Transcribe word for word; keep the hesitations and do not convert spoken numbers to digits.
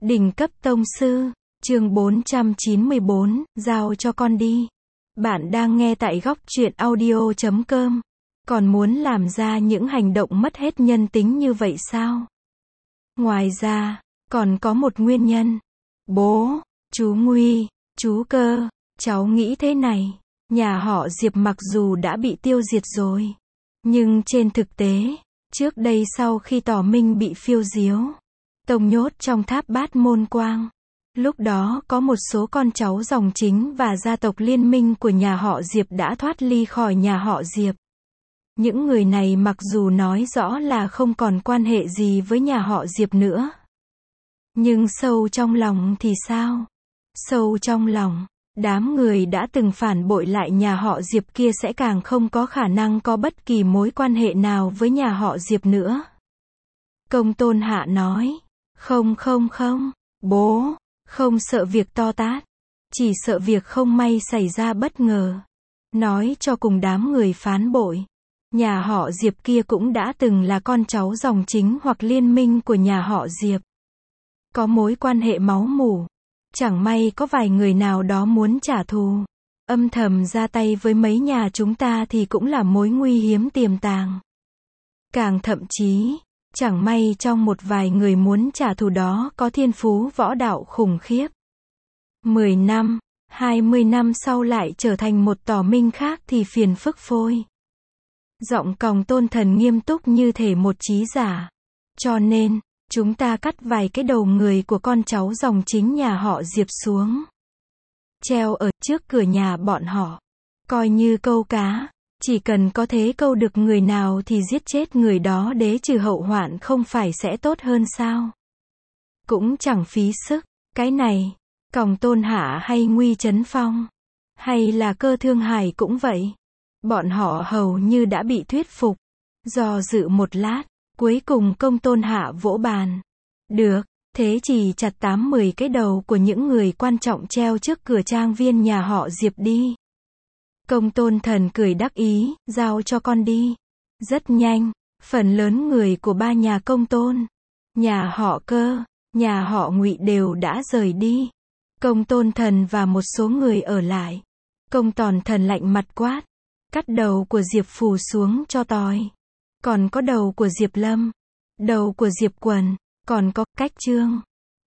Đỉnh cấp tông sư, chương bốn trăm chín mươi bốn, giao cho con đi. Bạn đang nghe tại góc truyện audio chấm com. Còn muốn làm ra những hành động mất hết nhân tính như vậy sao? Ngoài ra, còn có một nguyên nhân. Bố, chú Nguy, chú Cơ, cháu nghĩ thế này, nhà họ Diệp mặc dù đã bị tiêu diệt rồi, nhưng trên thực tế, trước đây sau khi Tỏ Minh bị phiêu diếu, tông nhốt trong tháp Bát Môn Quang, lúc đó có một số con cháu dòng chính và gia tộc liên minh của nhà họ Diệp đã thoát ly khỏi nhà họ Diệp. Những người này mặc dù nói rõ là không còn quan hệ gì với nhà họ Diệp nữa, nhưng sâu trong lòng thì sao? Sâu trong lòng, đám người đã từng phản bội lại nhà họ Diệp kia sẽ càng không có khả năng có bất kỳ mối quan hệ nào với nhà họ Diệp nữa. Công Tôn Hạ nói, không không không, bố, không sợ việc to tát, chỉ sợ việc không may xảy ra bất ngờ. Nói cho cùng đám người phản bội, nhà họ Diệp kia cũng đã từng là con cháu dòng chính hoặc liên minh của nhà họ Diệp. Có mối quan hệ máu mủ. Chẳng may có vài người nào đó muốn trả thù, âm thầm ra tay với mấy nhà chúng ta thì cũng là mối nguy hiếm tiềm tàng. Càng thậm chí, chẳng may trong một vài người muốn trả thù đó có thiên phú võ đạo khủng khiếp. Mười năm, hai mươi năm sau lại trở thành một Tỏ Minh khác thì phiền phức phôi. Giọng Còng Tôn Thần nghiêm túc như thể một trí giả. Cho nên, chúng ta cắt vài cái đầu người của con cháu dòng chính nhà họ Diệp xuống, treo ở trước cửa nhà bọn họ, coi như câu cá, chỉ cần có thế câu được người nào thì giết chết người đó đế trừ hậu hoạn không phải sẽ tốt hơn sao? Cũng chẳng phí sức, cái này, Còng Tôn Hạ hay Nguy Trấn Phong, hay là Cơ Thương Hải cũng vậy. Bọn họ hầu như đã bị thuyết phục, do dự một lát. Cuối cùng Công Tôn Hạ vỗ bàn. Được, thế chỉ chặt tám mười cái đầu của những người quan trọng treo trước cửa trang viên nhà họ Diệp đi. Công Tôn Thần cười đắc ý, giao cho con đi. Rất nhanh, phần lớn người của ba nhà Công Tôn, nhà họ Cơ, nhà họ Ngụy đều đã rời đi. Công Tôn Thần và một số người ở lại. Công Tòn Thần lạnh mặt quát, cắt đầu của Diệp Phù xuống cho tỏi. Còn có đầu của Diệp Lâm, đầu của Diệp Quần, còn có Cách Trương.